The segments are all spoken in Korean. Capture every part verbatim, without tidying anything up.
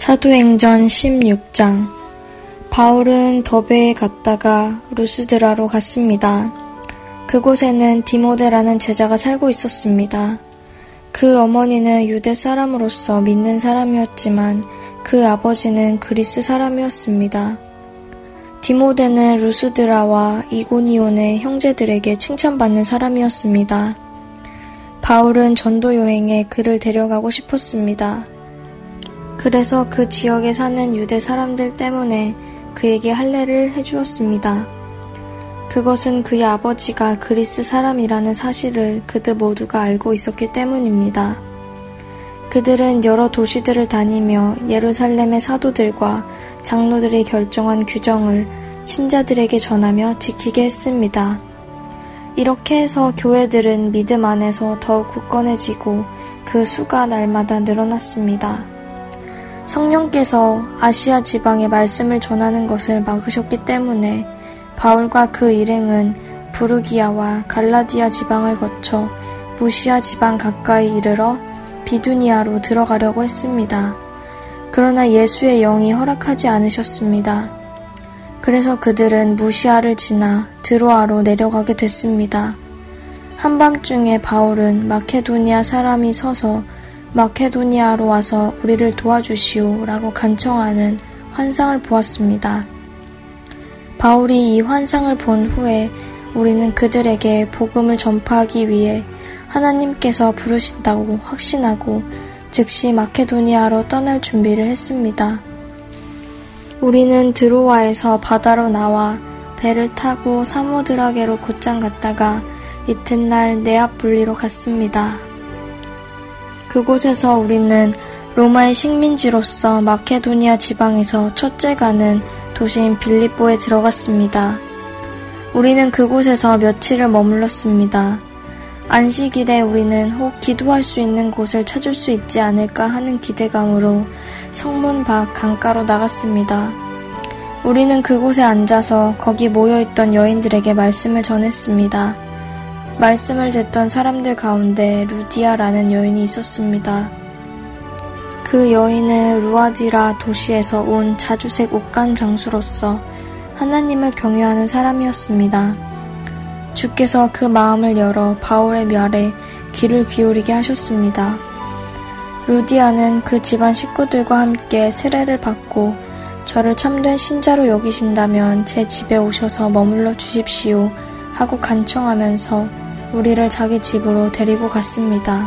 사도행전 십육 장. 바울은 더베에 갔다가 루스드라로 갔습니다. 그곳에는 디모데라는 제자가 살고 있었습니다. 그 어머니는 유대 사람으로서 믿는 사람이었지만 그 아버지는 그리스 사람이었습니다. 디모데는 루스드라와 이고니온의 형제들에게 칭찬받는 사람이었습니다. 바울은 전도 여행에 그를 데려가고 싶었습니다. 그래서 그 지역에 사는 유대 사람들 때문에 그에게 할례를 해주었습니다. 그것은 그의 아버지가 그리스 사람이라는 사실을 그들 모두가 알고 있었기 때문입니다. 그들은 여러 도시들을 다니며 예루살렘의 사도들과 장로들이 결정한 규정을 신자들에게 전하며 지키게 했습니다. 이렇게 해서 교회들은 믿음 안에서 더욱 굳건해지고 그 수가 날마다 늘어났습니다. 성령께서 아시아 지방에 말씀을 전하는 것을 막으셨기 때문에 바울과 그 일행은 부르기아와 갈라디아 지방을 거쳐 무시아 지방 가까이 이르러 비두니아로 들어가려고 했습니다. 그러나 예수의 영이 허락하지 않으셨습니다. 그래서 그들은 무시아를 지나 드로아로 내려가게 됐습니다. 한밤중에 바울은 마케도니아 사람이 서서 마케도니아로 와서 우리를 도와주시오 라고 간청하는 환상을 보았습니다. 바울이 이 환상을 본 후에 우리는 그들에게 복음을 전파하기 위해 하나님께서 부르신다고 확신하고 즉시 마케도니아로 떠날 준비를 했습니다. 우리는 드로아에서 바다로 나와 배를 타고 사모드라게로 곧장 갔다가 이튿날 네아폴리로 갔습니다. 그곳에서 우리는 로마의 식민지로서 마케도니아 지방에서 첫째 가는 도시인 빌립보에 들어갔습니다. 우리는 그곳에서 며칠을 머물렀습니다. 안식일에 우리는 혹 기도할 수 있는 곳을 찾을 수 있지 않을까 하는 기대감으로 성문 밖 강가로 나갔습니다. 우리는 그곳에 앉아서 거기 모여있던 여인들에게 말씀을 전했습니다. 말씀을 듣던 사람들 가운데 루디아라는 여인이 있었습니다. 그 여인은 루아디라 도시에서 온 자주색 옷감 장수로서 하나님을 경외하는 사람이었습니다. 주께서 그 마음을 열어 바울의 말에 귀를 기울이게 하셨습니다. 루디아는 그 집안 식구들과 함께 세례를 받고 저를 참된 신자로 여기신다면 제 집에 오셔서 머물러 주십시오 하고 간청하면서 우리를 자기 집으로 데리고 갔습니다.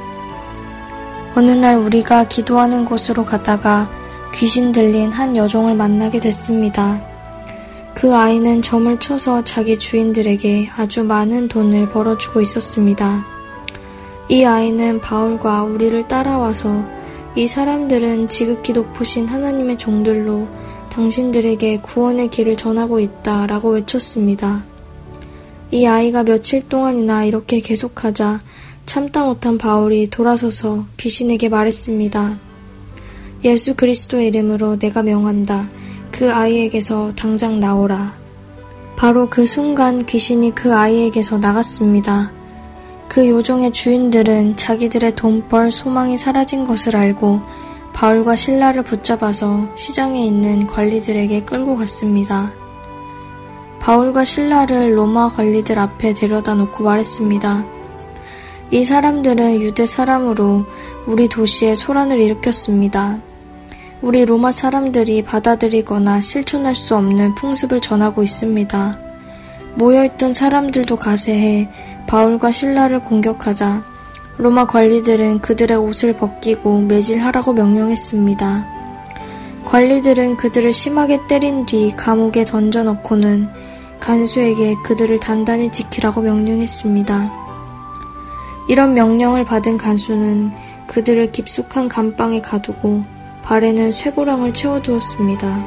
어느 날 우리가 기도하는 곳으로 가다가 귀신 들린 한 여종을 만나게 됐습니다. 그 아이는 점을 쳐서 자기 주인들에게 아주 많은 돈을 벌어주고 있었습니다. 이 아이는 바울과 우리를 따라와서 이 사람들은 지극히 높으신 하나님의 종들로 당신들에게 구원의 길을 전하고 있다 라고 외쳤습니다. 이 아이가 며칠 동안이나 이렇게 계속하자 참다 못한 바울이 돌아서서 귀신에게 말했습니다. 예수 그리스도의 이름으로 내가 명한다. 그 아이에게서 당장 나오라. 바로 그 순간 귀신이 그 아이에게서 나갔습니다. 그 요종의 주인들은 자기들의 돈벌 소망이 사라진 것을 알고 바울과 실라를 붙잡아서 시장에 있는 관리들에게 끌고 갔습니다. 바울과 실라를 로마 관리들 앞에 데려다 놓고 말했습니다. 이 사람들은 유대 사람으로 우리 도시에 소란을 일으켰습니다. 우리 로마 사람들이 받아들이거나 실천할 수 없는 풍습을 전하고 있습니다. 모여있던 사람들도 가세해 바울과 실라를 공격하자 로마 관리들은 그들의 옷을 벗기고 매질하라고 명령했습니다. 관리들은 그들을 심하게 때린 뒤 감옥에 던져넣고는 간수에게 그들을 단단히 지키라고 명령했습니다. 이런 명령을 받은 간수는 그들을 깊숙한 감방에 가두고 발에는 쇠고랑을 채워두었습니다.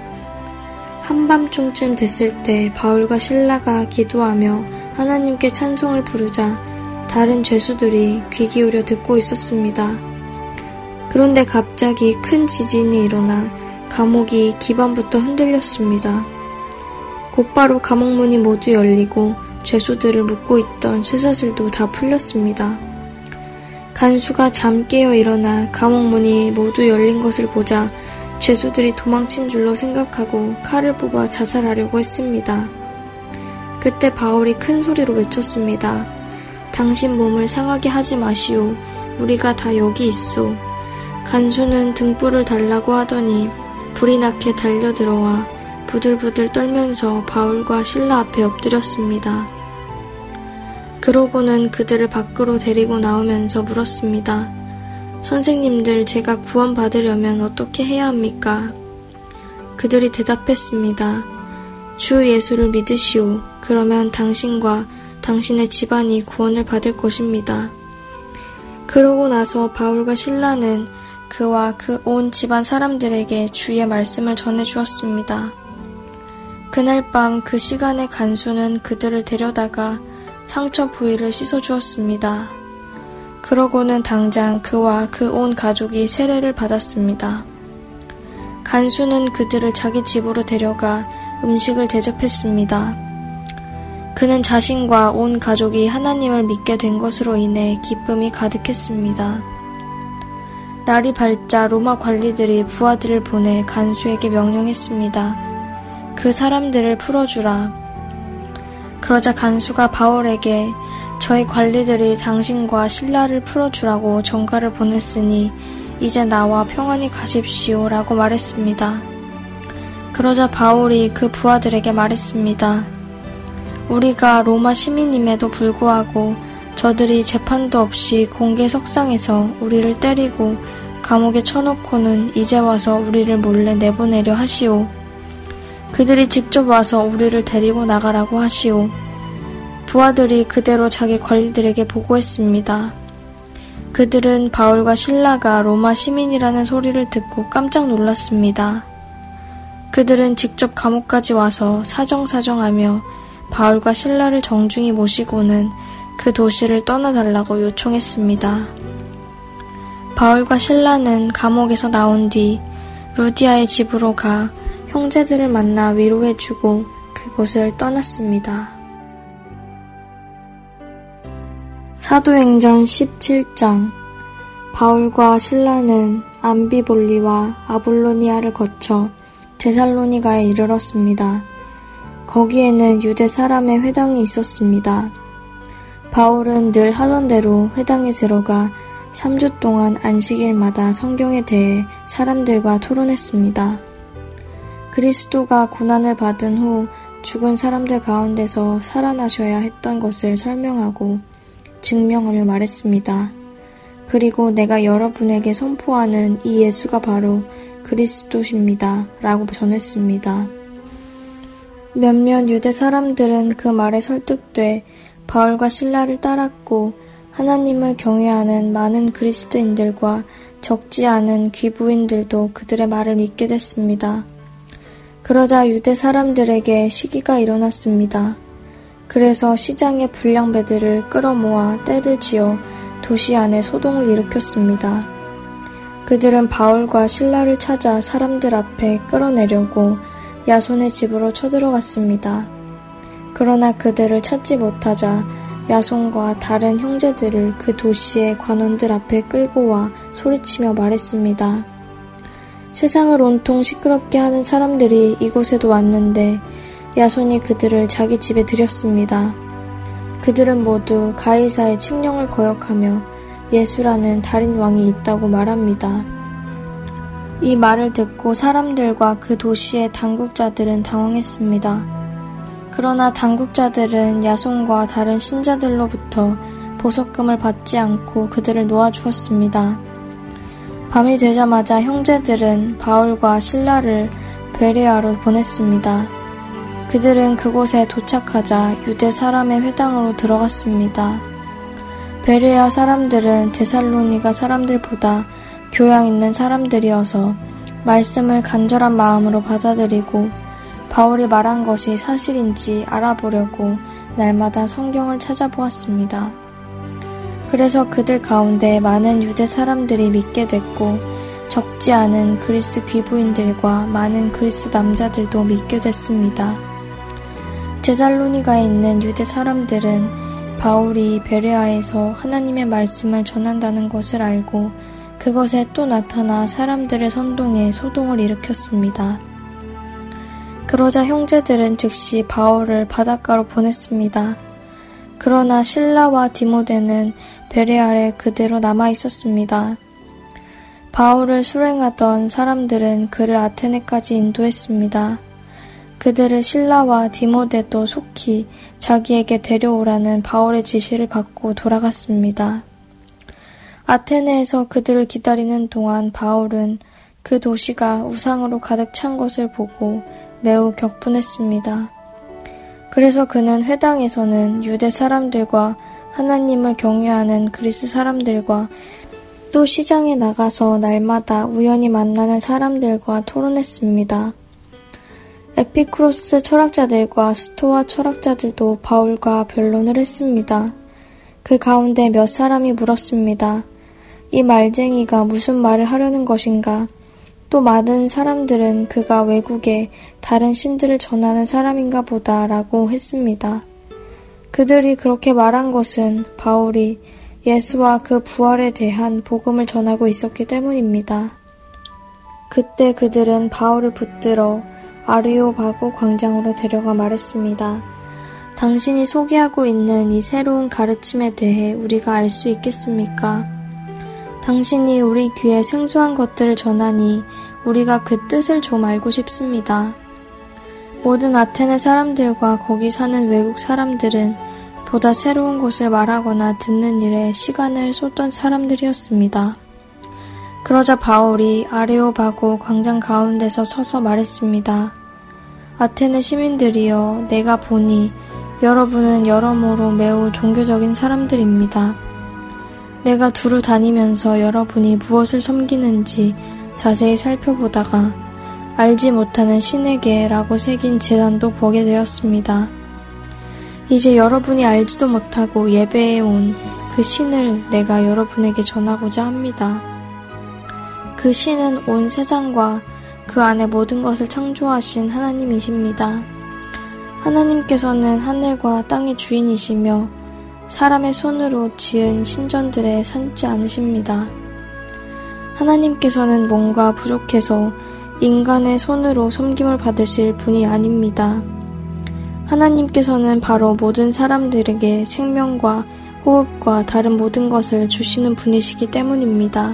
한밤중쯤 됐을 때 바울과 실라가 기도하며 하나님께 찬송을 부르자 다른 죄수들이 귀 기울여 듣고 있었습니다. 그런데 갑자기 큰 지진이 일어나 감옥이 기반부터 흔들렸습니다. 곧바로 감옥문이 모두 열리고 죄수들을 묶고 있던 쇠사슬도 다 풀렸습니다. 간수가 잠 깨어 일어나 감옥 문이 모두 열린 것을 보자 죄수들이 도망친 줄로 생각하고 칼을 뽑아 자살하려고 했습니다. 그때 바울이 큰 소리로 외쳤습니다. 당신 몸을 상하게 하지 마시오. 우리가 다 여기 있소. 간수는 등불을 달라고 하더니 불이 나게 달려들어와 부들부들 떨면서 바울과 실라 앞에 엎드렸습니다. 그러고는 그들을 밖으로 데리고 나오면서 물었습니다. 선생님들, 제가 구원받으려면 어떻게 해야 합니까? 그들이 대답했습니다. 주 예수를 믿으시오. 그러면 당신과 당신의 집안이 구원을 받을 것입니다. 그러고 나서 바울과 실라는 그와 그 온 집안 사람들에게 주의 말씀을 전해주었습니다. 그날 밤 그 시간에 간수는 그들을 데려다가 상처 부위를 씻어주었습니다. 그러고는 당장 그와 그 온 가족이 세례를 받았습니다. 간수는 그들을 자기 집으로 데려가 음식을 대접했습니다. 그는 자신과 온 가족이 하나님을 믿게 된 것으로 인해 기쁨이 가득했습니다. 날이 밝자 로마 관리들이 부하들을 보내 간수에게 명령했습니다. 그 사람들을 풀어주라. 그러자 간수가 바울에게 저희 관리들이 당신과 실라를 풀어주라고 전가를 보냈으니 이제 나와 평안히 가십시오 라고 말했습니다. 그러자 바울이 그 부하들에게 말했습니다. 우리가 로마 시민임에도 불구하고 저들이 재판도 없이 공개 석상에서 우리를 때리고 감옥에 쳐놓고는 이제 와서 우리를 몰래 내보내려 하시오. 그들이 직접 와서 우리를 데리고 나가라고 하시오. 부하들이 그대로 자기 관리들에게 보고했습니다. 그들은 바울과 실라가 로마 시민이라는 소리를 듣고 깜짝 놀랐습니다. 그들은 직접 감옥까지 와서 사정사정하며 바울과 실라를 정중히 모시고는 그 도시를 떠나달라고 요청했습니다. 바울과 실라는 감옥에서 나온 뒤 루디아의 집으로 가 형제들을 만나 위로해주고 그곳을 떠났습니다. 사도행전 십칠 장. 바울과 실라는 암비볼리와 아볼로니아를 거쳐 데살로니가에 이르렀습니다. 거기에는 유대 사람의 회당이 있었습니다. 바울은 늘 하던 대로 회당에 들어가 삼 주 동안 안식일마다 성경에 대해 사람들과 토론했습니다. 그리스도가 고난을 받은 후 죽은 사람들 가운데서 살아나셔야 했던 것을 설명하고 증명하며 말했습니다. 그리고 내가 여러분에게 선포하는 이 예수가 바로 그리스도십니다. 라고 전했습니다. 몇몇 유대 사람들은 그 말에 설득돼 바울과 실라를 따랐고 하나님을 경외하는 많은 그리스도인들과 적지 않은 귀부인들도 그들의 말을 믿게 됐습니다. 그러자 유대 사람들에게 시기가 일어났습니다. 그래서 시장의 불량배들을 끌어모아 떼를 지어 도시 안에 소동을 일으켰습니다. 그들은 바울과 실라를 찾아 사람들 앞에 끌어내려고 야손의 집으로 쳐들어갔습니다. 그러나 그들을 찾지 못하자 야손과 다른 형제들을 그 도시의 관원들 앞에 끌고 와 소리치며 말했습니다. 세상을 온통 시끄럽게 하는 사람들이 이곳에도 왔는데 야손이 그들을 자기 집에 들였습니다. 그들은 모두 가이사의 칙령을 거역하며 예수라는 달인 왕이 있다고 말합니다. 이 말을 듣고 사람들과 그 도시의 당국자들은 당황했습니다. 그러나 당국자들은 야손과 다른 신자들로부터 보석금을 받지 않고 그들을 놓아주었습니다. 밤이 되자마자 형제들은 바울과 실라를 베레아로 보냈습니다. 그들은 그곳에 도착하자 유대 사람의 회당으로 들어갔습니다. 베레아 사람들은 데살로니가 사람들보다 교양 있는 사람들이어서 말씀을 간절한 마음으로 받아들이고 바울이 말한 것이 사실인지 알아보려고 날마다 성경을 찾아보았습니다. 그래서 그들 가운데 많은 유대 사람들이 믿게 됐고 적지 않은 그리스 귀부인들과 많은 그리스 남자들도 믿게 됐습니다. 데살로니가에 있는 유대 사람들은 바울이 베레아에서 하나님의 말씀을 전한다는 것을 알고 그것에 또 나타나 사람들을 선동해 소동을 일으켰습니다. 그러자 형제들은 즉시 바울을 바닷가로 보냈습니다. 그러나 실라와 디모데는 베레아에 그대로 남아 있었습니다. 바울을 수행하던 사람들은 그를 아테네까지 인도했습니다. 그들을 실라와 디모데도 속히 자기에게 데려오라는 바울의 지시를 받고 돌아갔습니다. 아테네에서 그들을 기다리는 동안 바울은 그 도시가 우상으로 가득 찬 것을 보고 매우 격분했습니다. 그래서 그는 회당에서는 유대 사람들과 하나님을 경외하는 그리스 사람들과 또 시장에 나가서 날마다 우연히 만나는 사람들과 토론했습니다. 에피쿠로스 철학자들과 스토아 철학자들도 바울과 변론을 했습니다. 그 가운데 몇 사람이 물었습니다. 이 말쟁이가 무슨 말을 하려는 것인가? 또 많은 사람들은 그가 외국에 다른 신들을 전하는 사람인가 보다 라고 했습니다. 그들이 그렇게 말한 것은 바울이 예수와 그 부활에 대한 복음을 전하고 있었기 때문입니다. 그때 그들은 바울을 붙들어 아리오바고 광장으로 데려가 말했습니다. 당신이 소개하고 있는 이 새로운 가르침에 대해 우리가 알 수 있겠습니까? 당신이 우리 귀에 생소한 것들을 전하니 우리가 그 뜻을 좀 알고 싶습니다. 모든 아테네 사람들과 거기 사는 외국 사람들은 보다 새로운 것을 말하거나 듣는 일에 시간을 쏟던 사람들이었습니다. 그러자 바울이 아레오바고 광장 가운데서 서서 말했습니다. 아테네 시민들이여, 내가 보니 여러분은 여러모로 매우 종교적인 사람들입니다. 내가 두루 다니면서 여러분이 무엇을 섬기는지 자세히 살펴보다가 알지 못하는 신에게 라고 새긴 제단도 보게 되었습니다. 이제 여러분이 알지도 못하고 예배해 온 그 신을 내가 여러분에게 전하고자 합니다. 그 신은 온 세상과 그 안에 모든 것을 창조하신 하나님이십니다. 하나님께서는 하늘과 땅의 주인이시며 사람의 손으로 지은 신전들에 산지 않으십니다. 하나님께서는 뭔가 부족해서 인간의 손으로 섬김을 받으실 분이 아닙니다. 하나님께서는 바로 모든 사람들에게 생명과 호흡과 다른 모든 것을 주시는 분이시기 때문입니다.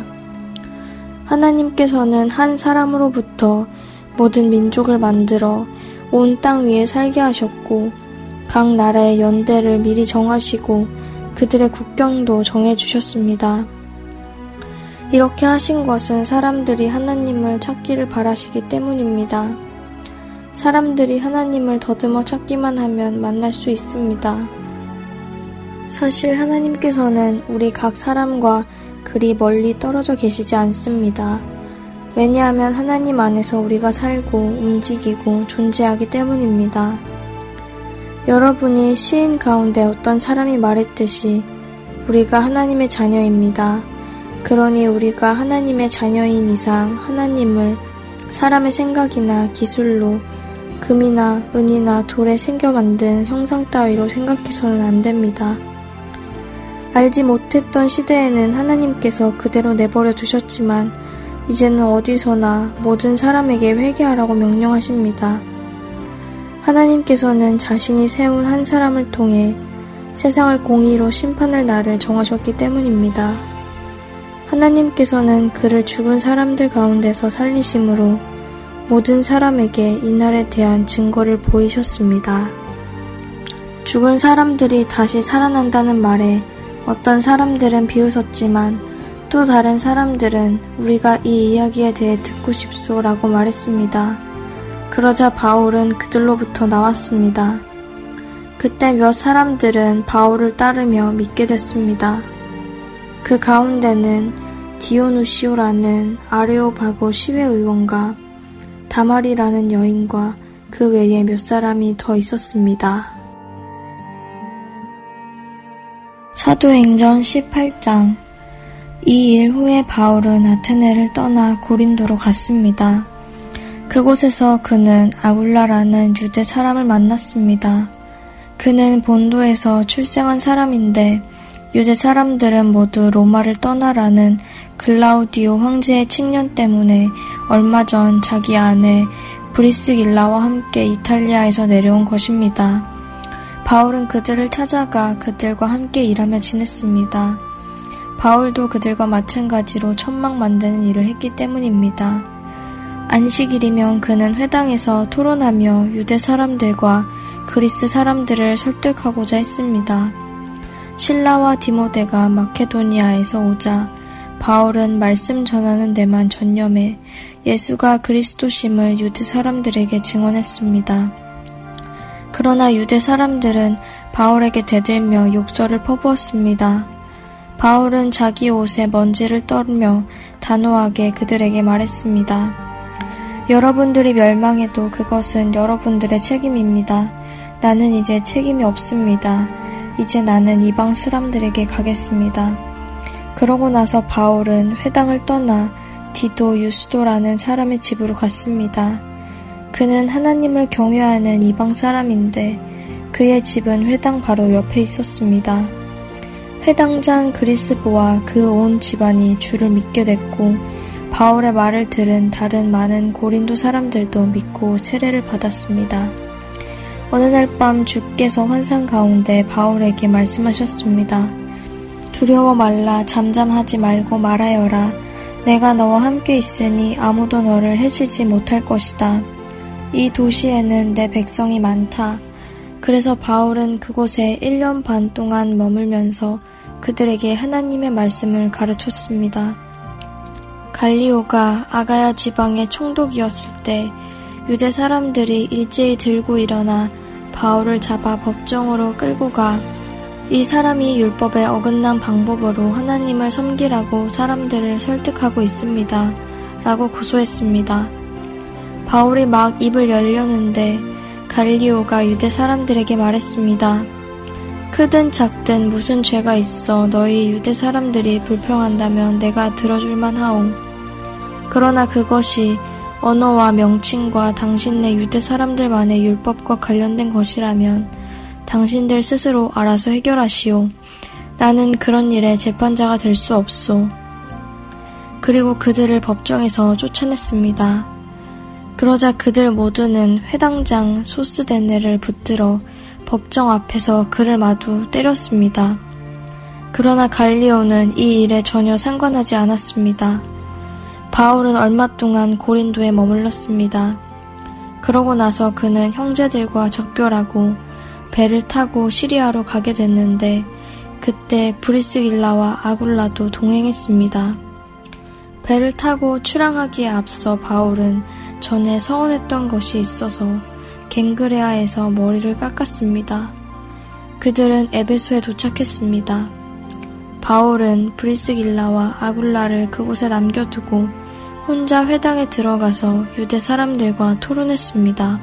하나님께서는 한 사람으로부터 모든 민족을 만들어 온 땅 위에 살게 하셨고 각 나라의 연대를 미리 정하시고 그들의 국경도 정해주셨습니다. 이렇게 하신 것은 사람들이 하나님을 찾기를 바라시기 때문입니다. 사람들이 하나님을 더듬어 찾기만 하면 만날 수 있습니다. 사실 하나님께서는 우리 각 사람과 그리 멀리 떨어져 계시지 않습니다. 왜냐하면 하나님 안에서 우리가 살고 움직이고 존재하기 때문입니다. 여러분이 시인 가운데 어떤 사람이 말했듯이 우리가 하나님의 자녀입니다. 그러니 우리가 하나님의 자녀인 이상 하나님을 사람의 생각이나 기술로 금이나 은이나 돌에 새겨 만든 형상 따위로 생각해서는 안 됩니다. 알지 못했던 시대에는 하나님께서 그대로 내버려 두셨지만 이제는 어디서나 모든 사람에게 회개하라고 명령하십니다. 하나님께서는 자신이 세운 한 사람을 통해 세상을 공의로 심판할 날을 정하셨기 때문입니다. 하나님께서는 그를 죽은 사람들 가운데서 살리심으로 모든 사람에게 이날에 대한 증거를 보이셨습니다. 죽은 사람들이 다시 살아난다는 말에 어떤 사람들은 비웃었지만 또 다른 사람들은 우리가 이 이야기에 대해 듣고 싶소 라고 말했습니다. 그러자 바울은 그들로부터 나왔습니다. 그때 몇 사람들은 바울을 따르며 믿게 됐습니다. 그 가운데는 디오누시오라는 아레오바고 시외의원과 다말이라는 여인과 그 외에 몇 사람이 더 있었습니다. 사도행전 십팔 장. 이 일 후에 바울은 아테네를 떠나 고린도로 갔습니다. 그곳에서 그는 아굴라라는 유대 사람을 만났습니다. 그는 본도에서 출생한 사람인데 유대 사람들은 모두 로마를 떠나라는 글라우디오 황제의 칙령 때문에 얼마 전 자기 아내 브리스길라와 함께 이탈리아에서 내려온 것입니다. 바울은 그들을 찾아가 그들과 함께 일하며 지냈습니다. 바울도 그들과 마찬가지로 천막 만드는 일을 했기 때문입니다. 안식일이면 그는 회당에서 토론하며 유대 사람들과 그리스 사람들을 설득하고자 했습니다. 실라와 디모데가 마케도니아에서 오자 바울은 말씀 전하는 데만 전념해 예수가 그리스도심을 유대 사람들에게 증언했습니다. 그러나 유대 사람들은 바울에게 대들며 욕설을 퍼부었습니다. 바울은 자기 옷에 먼지를 떨며 단호하게 그들에게 말했습니다. 여러분들이 멸망해도 그것은 여러분들의 책임입니다. 나는 이제 책임이 없습니다. 이제 나는 이방 사람들에게 가겠습니다. 그러고 나서 바울은 회당을 떠나 디도 유스도라는 사람의 집으로 갔습니다. 그는 하나님을 경외하는 이방 사람인데 그의 집은 회당 바로 옆에 있었습니다. 회당장 그리스보와 그 온 집안이 주를 믿게 됐고 바울의 말을 들은 다른 많은 고린도 사람들도 믿고 세례를 받았습니다. 어느 날 밤 주께서 환상 가운데 바울에게 말씀하셨습니다. 두려워 말라. 잠잠하지 말고 말하여라. 내가 너와 함께 있으니 아무도 너를 해치지 못할 것이다. 이 도시에는 내 백성이 많다. 그래서 바울은 그곳에 일 년 반 동안 머물면서 그들에게 하나님의 말씀을 가르쳤습니다. 갈리오가 아가야 지방의 총독이었을 때 유대 사람들이 일제히 들고 일어나 바울을 잡아 법정으로 끌고 가 이 사람이 율법에 어긋난 방법으로 하나님을 섬기라고 사람들을 설득하고 있습니다. 라고 고소했습니다. 바울이 막 입을 열려는데 갈리오가 유대 사람들에게 말했습니다. 크든 작든 무슨 죄가 있어 너희 유대 사람들이 불평한다면 내가 들어줄만 하오. 그러나 그것이 언어와 명칭과 당신네 유대 사람들만의 율법과 관련된 것이라면 당신들 스스로 알아서 해결하시오. 나는 그런 일에 재판자가 될 수 없소. 그리고 그들을 법정에서 쫓아냈습니다. 그러자 그들 모두는 회당장 소스데네를 붙들어 법정 앞에서 그를 마구 때렸습니다. 그러나 갈리오는 이 일에 전혀 상관하지 않았습니다. 바울은 얼마 동안 고린도에 머물렀습니다. 그러고 나서 그는 형제들과 적별하고 배를 타고 시리아로 가게 됐는데 그때 브리스길라와 아굴라도 동행했습니다. 배를 타고 출항하기에 앞서 바울은 전에 서원했던 것이 있어서 갱그레아에서 머리를 깎았습니다. 그들은 에베소에 도착했습니다. 바울은 브리스길라와 아굴라를 그곳에 남겨두고 혼자 회당에 들어가서 유대 사람들과 토론했습니다.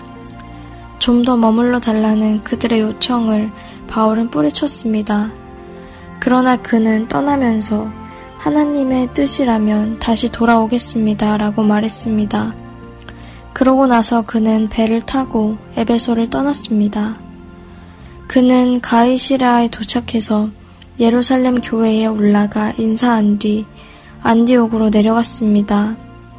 좀 더 머물러 달라는 그들의 요청을 바울은 뿌리쳤습니다. 그러나 그는 떠나면서 하나님의 뜻이라면 다시 돌아오겠습니다. 라고 말했습니다. 그러고 나서 그는 배를 타고 에베소를 떠났습니다. 그는 가이시라에 도착해서 예루살렘 교회에 올라가 인사한 뒤 안디옥으로 내려갔습니다.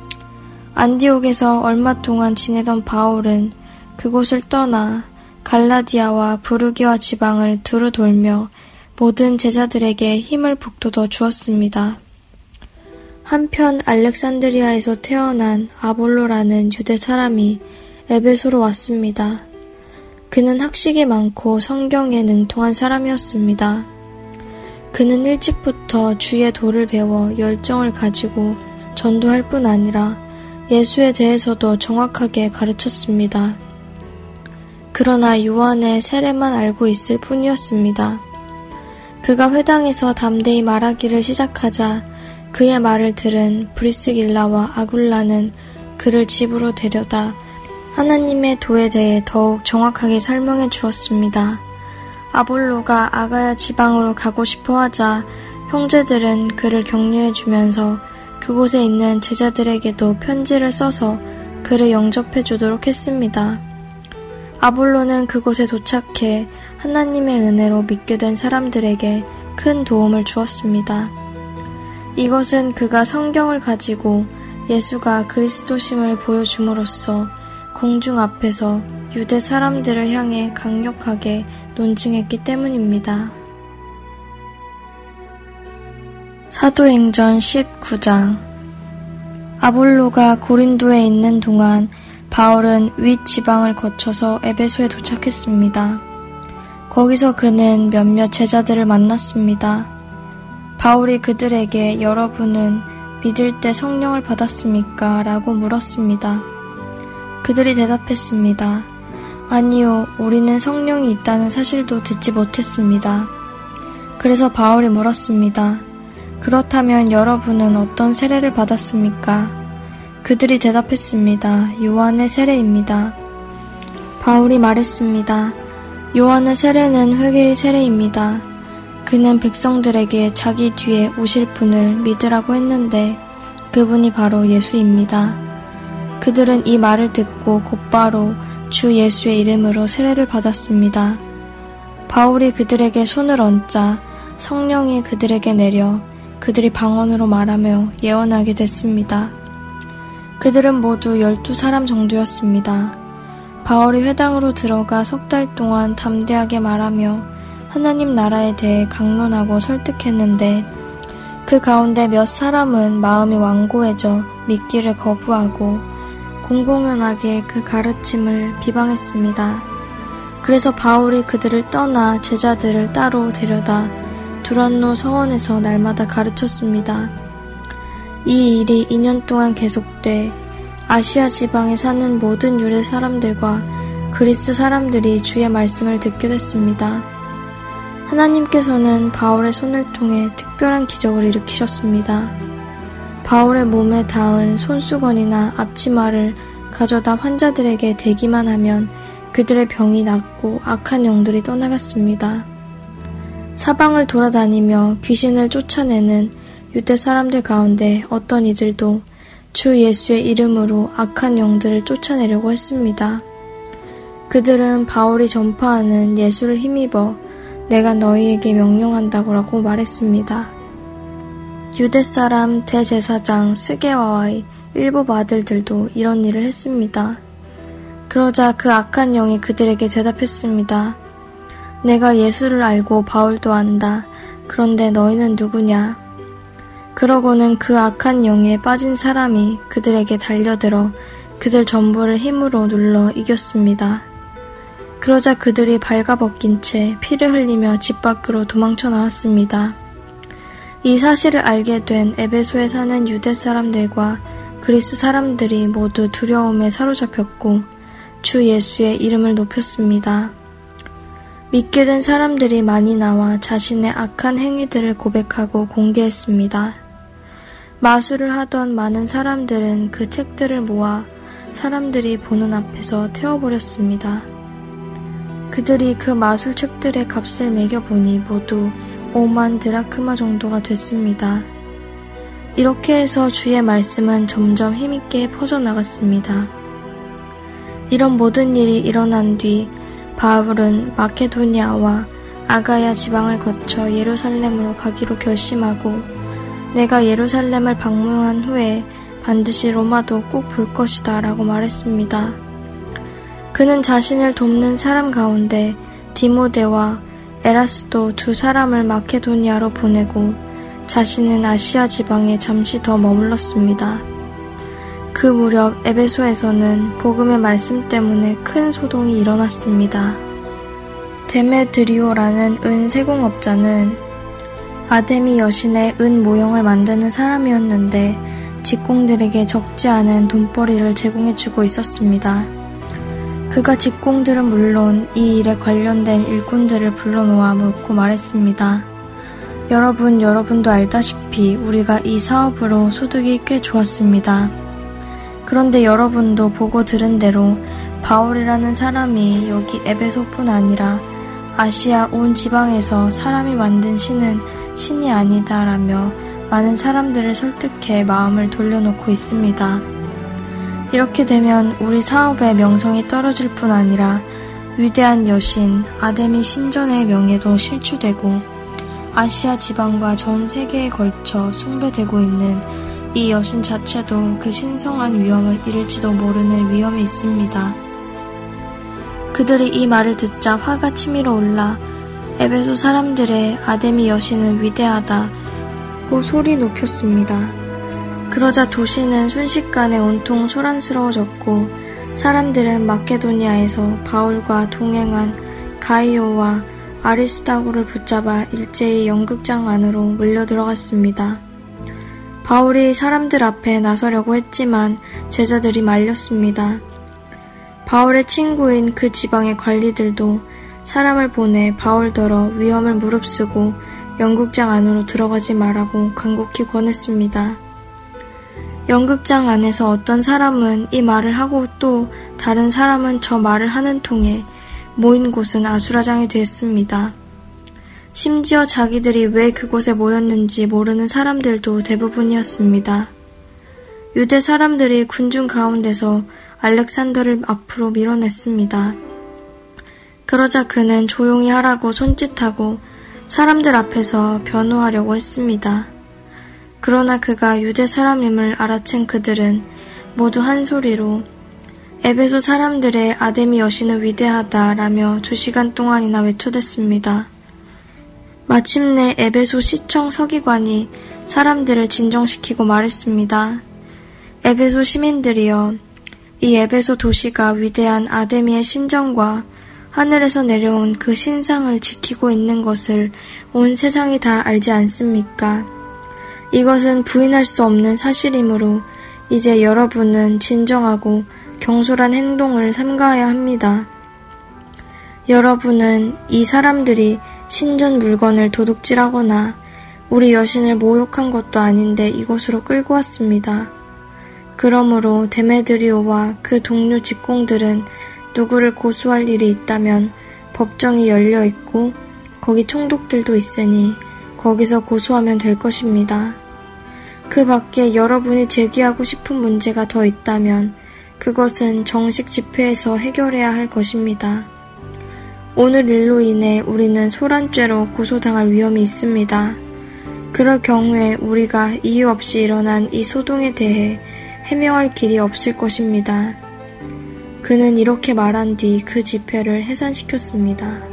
안디옥에서 얼마 동안 지내던 바울은 그곳을 떠나 갈라디아와 부르기아 지방을 두루 돌며 모든 제자들에게 힘을 북돋워 주었습니다. 한편 알렉산드리아에서 태어난 아볼로라는 유대 사람이 에베소로 왔습니다. 그는 학식이 많고 성경에 능통한 사람이었습니다. 그는 일찍부터 주의 도를 배워 열정을 가지고 전도할 뿐 아니라 예수에 대해서도 정확하게 가르쳤습니다. 그러나 요한의 세례만 알고 있을 뿐이었습니다. 그가 회당에서 담대히 말하기를 시작하자 그의 말을 들은 브리스길라와 아굴라는 그를 집으로 데려다 하나님의 도에 대해 더욱 정확하게 설명해 주었습니다. 아볼로가 아가야 지방으로 가고 싶어 하자 형제들은 그를 격려해 주면서 그곳에 있는 제자들에게도 편지를 써서 그를 영접해 주도록 했습니다. 아볼로는 그곳에 도착해 하나님의 은혜로 믿게 된 사람들에게 큰 도움을 주었습니다. 이것은 그가 성경을 가지고 예수가 그리스도심을 보여줌으로써 공중 앞에서 유대 사람들을 향해 강력하게 논증했기 때문입니다. 사도행전 십구 장. 아볼로가 고린도에 있는 동안 바울은 윗 지방을 거쳐서 에베소에 도착했습니다. 거기서 그는 몇몇 제자들을 만났습니다. 바울이 그들에게 여러분은 믿을 때 성령을 받았습니까? 라고 물었습니다. 그들이 대답했습니다. 아니요, 우리는 성령이 있다는 사실도 듣지 못했습니다. 그래서 바울이 물었습니다. 그렇다면 여러분은 어떤 세례를 받았습니까? 그들이 대답했습니다. 요한의 세례입니다. 바울이 말했습니다. 요한의 세례는 회개의 세례입니다. 그는 백성들에게 자기 뒤에 오실 분을 믿으라고 했는데 그분이 바로 예수입니다. 그들은 이 말을 듣고 곧바로 주 예수의 이름으로 세례를 받았습니다. 바울이 그들에게 손을 얹자 성령이 그들에게 내려 그들이 방언으로 말하며 예언하게 됐습니다. 그들은 모두 열두 사람 정도였습니다. 바울이 회당으로 들어가 석 달 동안 담대하게 말하며 하나님 나라에 대해 강론하고 설득했는데 그 가운데 몇 사람은 마음이 완고해져 믿기를 거부하고 공공연하게 그 가르침을 비방했습니다. 그래서 바울이 그들을 떠나 제자들을 따로 데려다 두란노 서원에서 날마다 가르쳤습니다. 이 일이 이 년 동안 계속돼 아시아 지방에 사는 모든 유대 사람들과 그리스 사람들이 주의 말씀을 듣게 됐습니다. 하나님께서는 바울의 손을 통해 특별한 기적을 일으키셨습니다. 바울의 몸에 닿은 손수건이나 앞치마를 가져다 환자들에게 대기만 하면 그들의 병이 낫고 악한 영들이 떠나갔습니다. 사방을 돌아다니며 귀신을 쫓아내는 유대 사람들 가운데 어떤 이들도 주 예수의 이름으로 악한 영들을 쫓아내려고 했습니다. 그들은 바울이 전파하는 예수를 힘입어 내가 너희에게 명령한다고 라고 말했습니다. 유대 사람 대제사장 스게와의 일곱 아들들도 이런 일을 했습니다. 그러자 그 악한 영이 그들에게 대답했습니다. 내가 예수를 알고 바울도 안다. 그런데 너희는 누구냐? 그러고는 그 악한 영에 빠진 사람이 그들에게 달려들어 그들 전부를 힘으로 눌러 이겼습니다. 그러자 그들이 발가벗긴 채 피를 흘리며 집 밖으로 도망쳐 나왔습니다. 이 사실을 알게 된 에베소에 사는 유대 사람들과 그리스 사람들이 모두 두려움에 사로잡혔고 주 예수의 이름을 높였습니다. 믿게 된 사람들이 많이 나와 자신의 악한 행위들을 고백하고 공개했습니다. 마술을 하던 많은 사람들은 그 책들을 모아 사람들이 보는 앞에서 태워버렸습니다. 그들이 그 마술책들의 값을 매겨보니 모두 오만 드라크마 정도가 됐습니다. 이렇게 해서 주의 말씀은 점점 힘있게 퍼져나갔습니다. 이런 모든 일이 일어난 뒤 바울은 마케도니아와 아가야 지방을 거쳐 예루살렘으로 가기로 결심하고 내가 예루살렘을 방문한 후에 반드시 로마도 꼭 볼 것이다 라고 말했습니다. 그는 자신을 돕는 사람 가운데 디모데와 에라스도 두 사람을 마케도니아로 보내고 자신은 아시아 지방에 잠시 더 머물렀습니다. 그 무렵 에베소에서는 복음의 말씀 때문에 큰 소동이 일어났습니다. 데메드리오라는 은 세공업자는 아데미 여신의 은 모형을 만드는 사람이었는데 직공들에게 적지 않은 돈벌이를 제공해주고 있었습니다. 그가 직공들은 물론 이 일에 관련된 일꾼들을 불러놓아 묻고 말했습니다. 여러분, 여러분도 알다시피 우리가 이 사업으로 소득이 꽤 좋았습니다. 그런데 여러분도 보고 들은 대로 바울이라는 사람이 여기 에베소뿐 아니라 아시아 온 지방에서 사람이 만든 신은 신이 아니다라며 많은 사람들을 설득해 마음을 돌려놓고 있습니다. 이렇게 되면 우리 사업의 명성이 떨어질 뿐 아니라 위대한 여신 아데미 신전의 명예도 실추되고 아시아 지방과 전 세계에 걸쳐 숭배되고 있는 이 여신 자체도 그 신성한 위엄을 잃을지도 모르는 위험이 있습니다. 그들이 이 말을 듣자 화가 치밀어 올라 에베소 사람들의 아데미 여신은 위대하다고 소리 높였습니다. 그러자 도시는 순식간에 온통 소란스러워졌고 사람들은 마케도니아에서 바울과 동행한 가이오와 아리스다고를 붙잡아 일제히 연극장 안으로 몰려 들어갔습니다. 바울이 사람들 앞에 나서려고 했지만 제자들이 말렸습니다. 바울의 친구인 그 지방의 관리들도 사람을 보내 바울더러 위험을 무릅쓰고 연극장 안으로 들어가지 말라고 간곡히 권했습니다. 연극장 안에서 어떤 사람은 이 말을 하고 또 다른 사람은 저 말을 하는 통에 모인 곳은 아수라장이 됐습니다. 심지어 자기들이 왜 그곳에 모였는지 모르는 사람들도 대부분이었습니다. 유대 사람들이 군중 가운데서 알렉산더를 앞으로 밀어냈습니다. 그러자 그는 조용히 하라고 손짓하고 사람들 앞에서 변호하려고 했습니다. 그러나 그가 유대 사람임을 알아챈 그들은 모두 한 소리로 에베소 사람들의 아데미 여신은 위대하다라며 두 시간 동안이나 외쳐댔습니다. 마침내 에베소 시청 서기관이 사람들을 진정시키고 말했습니다. 에베소 시민들이여, 이 에베소 도시가 위대한 아데미의 신전과 하늘에서 내려온 그 신상을 지키고 있는 것을 온 세상이 다 알지 않습니까? 이것은 부인할 수 없는 사실이므로 이제 여러분은 진정하고 경솔한 행동을 삼가야 합니다. 여러분은 이 사람들이 신전 물건을 도둑질하거나 우리 여신을 모욕한 것도 아닌데 이곳으로 끌고 왔습니다. 그러므로 데메드리오와 그 동료 직공들은 누구를 고소할 일이 있다면 법정이 열려 있고 거기 총독들도 있으니 거기서 고소하면 될 것입니다. 그 밖에 여러분이 제기하고 싶은 문제가 더 있다면 그것은 정식 집회에서 해결해야 할 것입니다. 오늘 일로 인해 우리는 소란죄로 고소당할 위험이 있습니다. 그럴 경우에 우리가 이유 없이 일어난 이 소동에 대해 해명할 길이 없을 것입니다. 그는 이렇게 말한 뒤 그 집회를 해산시켰습니다.